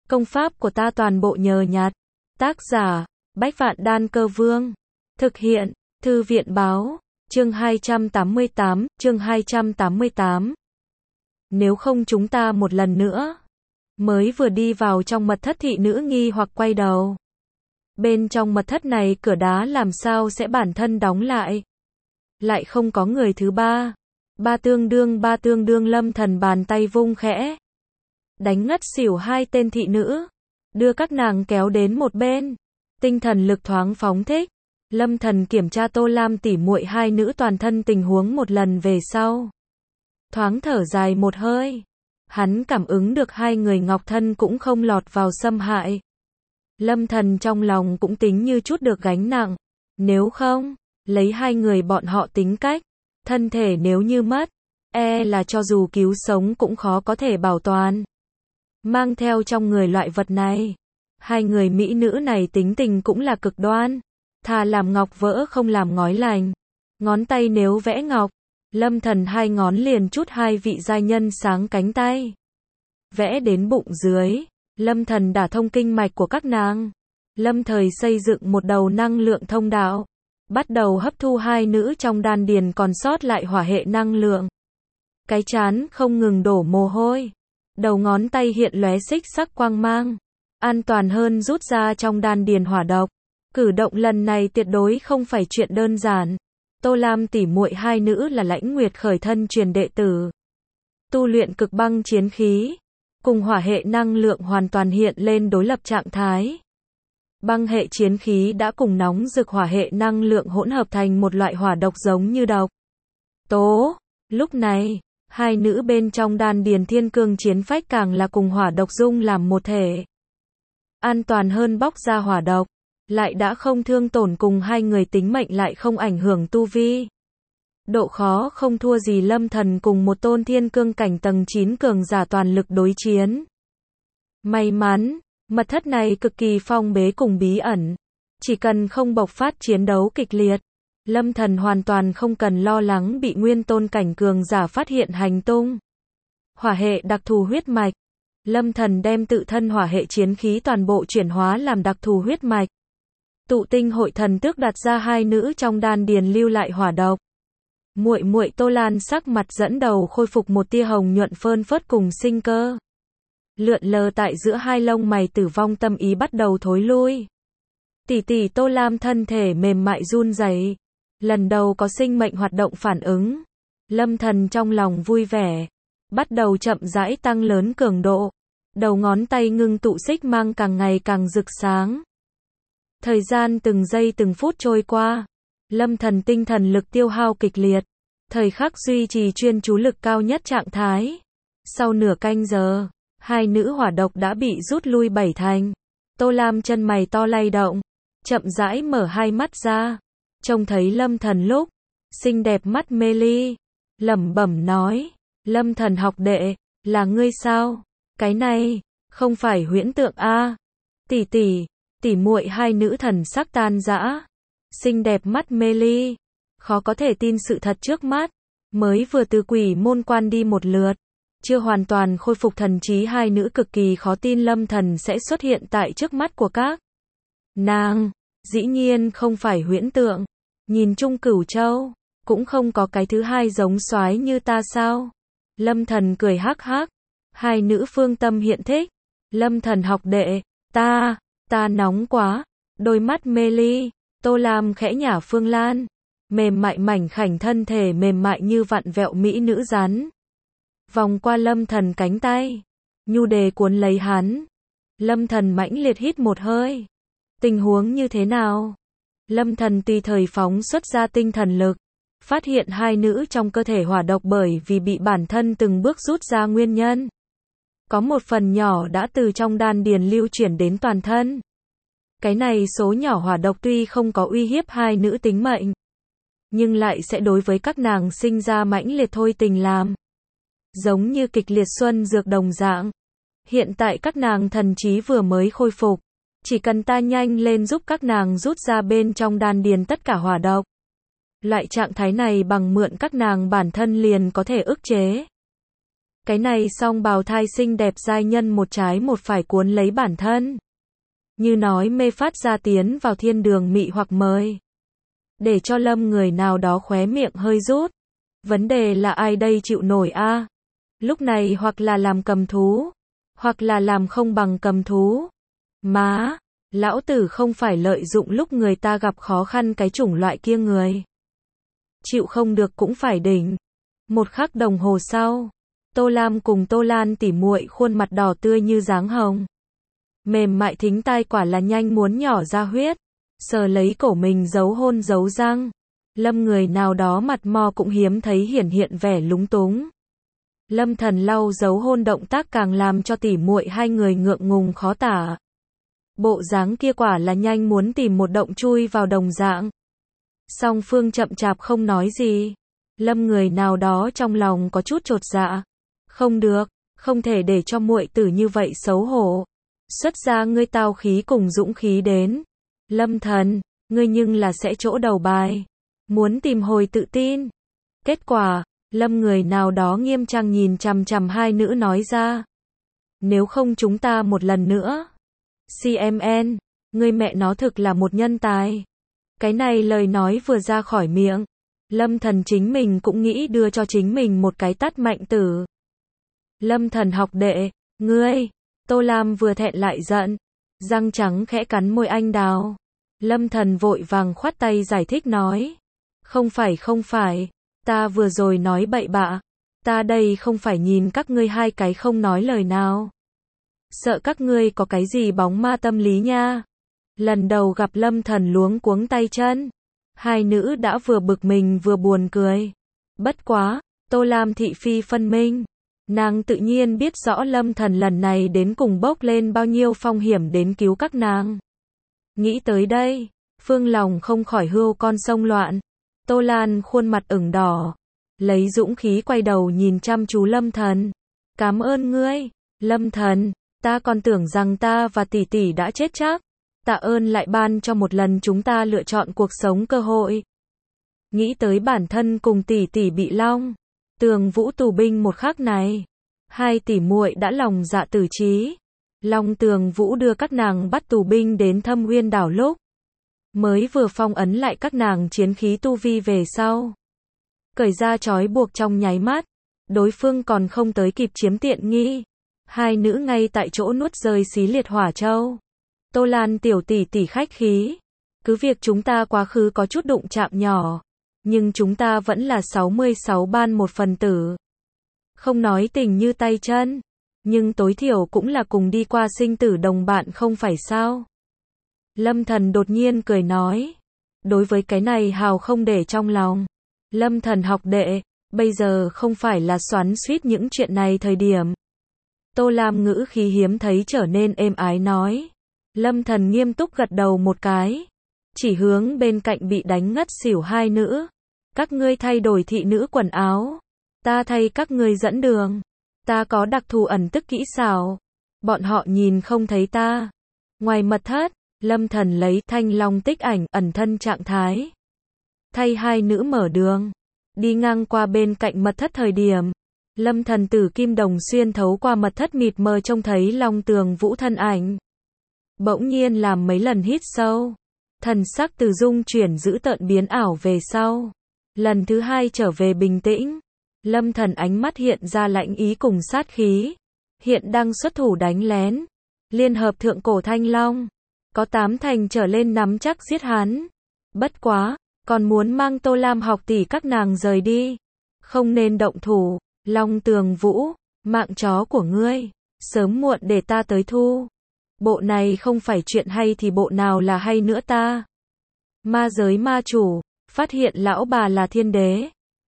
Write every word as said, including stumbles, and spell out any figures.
Công pháp của ta toàn bộ nhờ nhặt. Tác giả, Bách Vạn Đan Cơ Vương. Thực hiện, Thư viện Báo. Chương hai trăm tám mươi tám, chương hai trăm tám mươi tám. Nếu không chúng ta một lần nữa. Mới vừa đi vào trong mật thất, thị nữ nghi hoặc quay đầu. Bên trong mật thất này cửa đá làm sao sẽ bản thân đóng lại. Lại không có người thứ ba. Ba tương đương ba tương đương Lâm Thần bàn tay vung khẽ. Đánh ngất xỉu hai tên thị nữ. Đưa các nàng kéo đến một bên. Tinh thần lực thoáng phóng thích. Lâm Thần kiểm tra Tô Lam tỉ muội hai nữ toàn thân tình huống một lần về sau. Thoáng thở dài một hơi. Hắn cảm ứng được hai người ngọc thân cũng không lọt vào xâm hại. Lâm Thần trong lòng cũng tính như chút được gánh nặng. Nếu không, lấy hai người bọn họ tính cách, thân thể nếu như mất, e là cho dù cứu sống cũng khó có thể bảo toàn. Mang theo trong người loại vật này, hai người mỹ nữ này tính tình cũng là cực đoan. Thà làm ngọc vỡ không làm ngói lành. Ngón tay nếu vẽ ngọc, Lâm Thần hai ngón liền chút hai vị giai nhân sáng cánh tay. Vẽ đến bụng dưới, Lâm Thần đả thông kinh mạch của các nàng. Lâm thời xây dựng một đầu năng lượng thông đạo, bắt đầu hấp thu hai nữ trong đan điền còn sót lại hỏa hệ năng lượng. Cái chán không ngừng đổ mồ hôi, đầu ngón tay hiện lóe xích sắc quang mang, an toàn hơn rút ra trong đan điền hỏa độc. Cử động lần này tuyệt đối không phải chuyện đơn giản. Tô Lam tỉ muội hai nữ là Lãnh Nguyệt khởi thân truyền đệ tử, tu luyện cực băng chiến khí, cùng hỏa hệ năng lượng hoàn toàn hiện lên đối lập trạng thái. Băng hệ chiến khí đã cùng nóng rực hỏa hệ năng lượng hỗn hợp thành một loại hỏa độc giống như độc tố. Lúc này, hai nữ bên trong đan điền thiên cương chiến phách càng là cùng hỏa độc dung làm một thể. An toàn hơn bóc ra hỏa độc, lại đã không thương tổn cùng hai người tính mệnh lại không ảnh hưởng tu vi. Độ khó không thua gì Lâm Thần cùng một tôn thiên cương cảnh tầng chín cường giả toàn lực đối chiến. May mắn, mật thất này cực kỳ phong bế cùng bí ẩn. Chỉ cần không bộc phát chiến đấu kịch liệt, Lâm Thần hoàn toàn không cần lo lắng bị nguyên tôn cảnh cường giả phát hiện hành tung. Hỏa hệ đặc thù huyết mạch. Lâm Thần đem tự thân hỏa hệ chiến khí toàn bộ chuyển hóa làm đặc thù huyết mạch. Tụ tinh hội thần tước đặt ra hai nữ trong đan điền lưu lại hỏa độc. Muội muội Tô Lan sắc mặt dẫn đầu khôi phục một tia hồng nhuận phơn phớt cùng sinh cơ. Lượn lờ tại giữa hai lông mày tử vong tâm ý bắt đầu thối lui. Tỷ tỷ Tô Lam thân thể mềm mại run rẩy, lần đầu có sinh mệnh hoạt động phản ứng. Lâm Thần trong lòng vui vẻ, bắt đầu chậm rãi tăng lớn cường độ. Đầu ngón tay ngưng tụ xích mang càng ngày càng rực sáng. Thời gian từng giây từng phút trôi qua, Lâm Thần tinh thần lực tiêu hao kịch liệt, thời khắc duy trì chuyên chú lực cao nhất trạng thái. Sau nửa canh giờ, hai nữ hỏa độc đã bị rút lui bảy thành. Tô Lam chân mày to lay động, chậm rãi mở hai mắt ra, trông thấy Lâm Thần lúc, xinh đẹp mắt mê ly, lẩm bẩm nói, Lâm Thần học đệ, là ngươi sao? Cái này, không phải huyễn tượng a? Tỷ tỷ, tỷ muội hai nữ thần sắc tan rã, xinh đẹp mắt mê ly, khó có thể tin sự thật trước mắt. Mới vừa từ quỷ môn quan đi một lượt, chưa hoàn toàn khôi phục thần trí, hai nữ cực kỳ khó tin Lâm Thần sẽ xuất hiện tại trước mắt của các nàng. Dĩ nhiên không phải huyễn tượng, nhìn chung Cửu Châu, cũng không có cái thứ hai giống soái như ta sao? Lâm Thần cười hắc hắc, hai nữ phương tâm hiện thích. Lâm Thần học đệ, ta, ta nóng quá, đôi mắt mê ly. Tô Lam khẽ nhả Phương Lan, mềm mại mảnh khảnh thân thể mềm mại như vặn vẹo mỹ nữ rắn. Vòng qua Lâm Thần cánh tay, nhu đề cuốn lấy hắn. Lâm Thần mãnh liệt hít một hơi. Tình huống như thế nào? Lâm Thần tùy thời phóng xuất ra tinh thần lực, phát hiện hai nữ trong cơ thể hỏa độc bởi vì bị bản thân từng bước rút ra nguyên nhân. Có một phần nhỏ đã từ trong đan điền lưu chuyển đến toàn thân. Cái này số nhỏ hỏa độc tuy không có uy hiếp hai nữ tính mệnh, nhưng lại sẽ đối với các nàng sinh ra mãnh liệt thôi tình làm. Giống như kịch liệt xuân dược đồng dạng. Hiện tại các nàng thần trí vừa mới khôi phục, chỉ cần ta nhanh lên giúp các nàng rút ra bên trong đan điền tất cả hỏa độc. Loại trạng thái này bằng mượn các nàng bản thân liền có thể ức chế. Cái này song bào thai xinh đẹp giai nhân một trái một phải cuốn lấy bản thân. Như nói mê phát ra tiến vào thiên đường mị hoặc mời. Để cho Lâm người nào đó khóe miệng hơi rút. Vấn đề là ai đây chịu nổi a? Lúc này hoặc là làm cầm thú, hoặc là làm không bằng cầm thú. Má, lão tử không phải lợi dụng lúc người ta gặp khó khăn cái chủng loại kia người. Chịu không được cũng phải đỉnh. Một khắc đồng hồ sau, Tô Lam cùng Tô Lan tỉ muội khuôn mặt đỏ tươi như dáng hồng. Mềm mại thính tai quả là nhanh muốn nhỏ ra huyết. Sờ lấy cổ mình giấu hôn giấu răng. Lâm người nào đó mặt mò cũng hiếm thấy hiển hiện vẻ lúng túng. Lâm Thần lau giấu hôn động tác càng làm cho tỉ muội hai người ngượng ngùng khó tả. Bộ dáng kia quả là nhanh muốn tìm một động chui vào đồng dạng. Song phương chậm chạp không nói gì. Lâm người nào đó trong lòng có chút chột dạ. Không được, không thể để cho muội tử như vậy xấu hổ. Xuất ra ngươi tao khí cùng dũng khí đến. Lâm Thần, ngươi nhưng là sẽ chỗ đầu bài. Muốn tìm hồi tự tin. Kết quả, Lâm người nào đó nghiêm trang nhìn chằm chằm hai nữ nói ra. Nếu không chúng ta một lần nữa. xê em en, ngươi mẹ nó thực là một nhân tài. Cái này lời nói vừa ra khỏi miệng. Lâm Thần chính mình cũng nghĩ đưa cho chính mình một cái tát mạnh tử. Lâm Thần học đệ, ngươi. Tô Lam vừa thẹn lại giận. Răng trắng khẽ cắn môi anh đào. Lâm Thần vội vàng khoát tay giải thích nói. Không phải không phải. Ta vừa rồi nói bậy bạ. Ta đây không phải nhìn các ngươi hai cái không nói lời nào. Sợ các ngươi có cái gì bóng ma tâm lý nha. Lần đầu gặp Lâm Thần luống cuống tay chân. Hai nữ đã vừa bực mình vừa buồn cười. Bất quá, Tô Lam thị phi phân minh. Nàng tự nhiên biết rõ Lâm Thần lần này đến cùng bốc lên bao nhiêu phong hiểm đến cứu các nàng. Nghĩ tới đây, phương lòng không khỏi hươu con sông loạn. Tô Lan khuôn mặt ửng đỏ. Lấy dũng khí quay đầu nhìn chăm chú Lâm Thần. Cảm ơn ngươi, Lâm Thần. Ta còn tưởng rằng ta và tỷ tỷ đã chết chắc. Tạ ơn lại ban cho một lần chúng ta lựa chọn cuộc sống cơ hội. Nghĩ tới bản thân cùng tỷ tỷ bị Long Tường Vũ tù binh một khắc này. Hai tỷ muội đã lòng dạ tử trí. Long Tường Vũ đưa các nàng bắt tù binh đến Thâm Uyên đảo lúc. Mới vừa phong ấn lại các nàng chiến khí tu vi về sau. Cởi ra trói buộc trong nháy mắt. Đối phương còn không tới kịp chiếm tiện nghi. Hai nữ ngay tại chỗ nuốt rơi xí liệt hỏa châu. Tô Lan tiểu tỷ tỷ khách khí. Cứ việc chúng ta quá khứ có chút đụng chạm nhỏ. Nhưng chúng ta vẫn là sáu mươi sáu ban một phần tử. Không nói tình như tay chân. Nhưng tối thiểu cũng là cùng đi qua sinh tử đồng bạn không phải sao. Lâm Thần đột nhiên cười nói. Đối với cái này hào không để trong lòng. Lâm Thần học đệ, bây giờ không phải là xoắn xuýt những chuyện này thời điểm. Tô Lam ngữ khí hiếm thấy trở nên êm ái nói. Lâm Thần nghiêm túc gật đầu một cái. Chỉ hướng bên cạnh bị đánh ngất xỉu hai nữ. Các ngươi thay đổi thị nữ quần áo. Ta thay các ngươi dẫn đường. Ta có đặc thù ẩn tức kỹ xảo. Bọn họ nhìn không thấy ta. Ngoài mật thất, Lâm Thần lấy thanh long tích ảnh ẩn thân trạng thái. Thay hai nữ mở đường. Đi ngang qua bên cạnh mật thất thời điểm. Lâm Thần tử kim đồng xuyên thấu qua mật thất mịt mờ trông thấy Long Tường Vũ thân ảnh. Bỗng nhiên làm mấy lần hít sâu. Thần sắc từ dung chuyển giữ tợn biến ảo về sau. Lần thứ hai trở về bình tĩnh. Lâm Thần ánh mắt hiện ra lạnh ý cùng sát khí. Hiện đang xuất thủ đánh lén. Liên hợp thượng cổ thanh long. Có tám thành trở lên nắm chắc giết hắn. Bất quá, còn muốn mang Tô Lam học tỷ các nàng rời đi. Không nên động thủ. Long Tường Vũ, mạng chó của ngươi. Sớm muộn để ta tới thu. Bộ này không phải chuyện hay thì bộ nào là hay nữa ta. Ma giới ma chủ, phát hiện lão bà là thiên đế.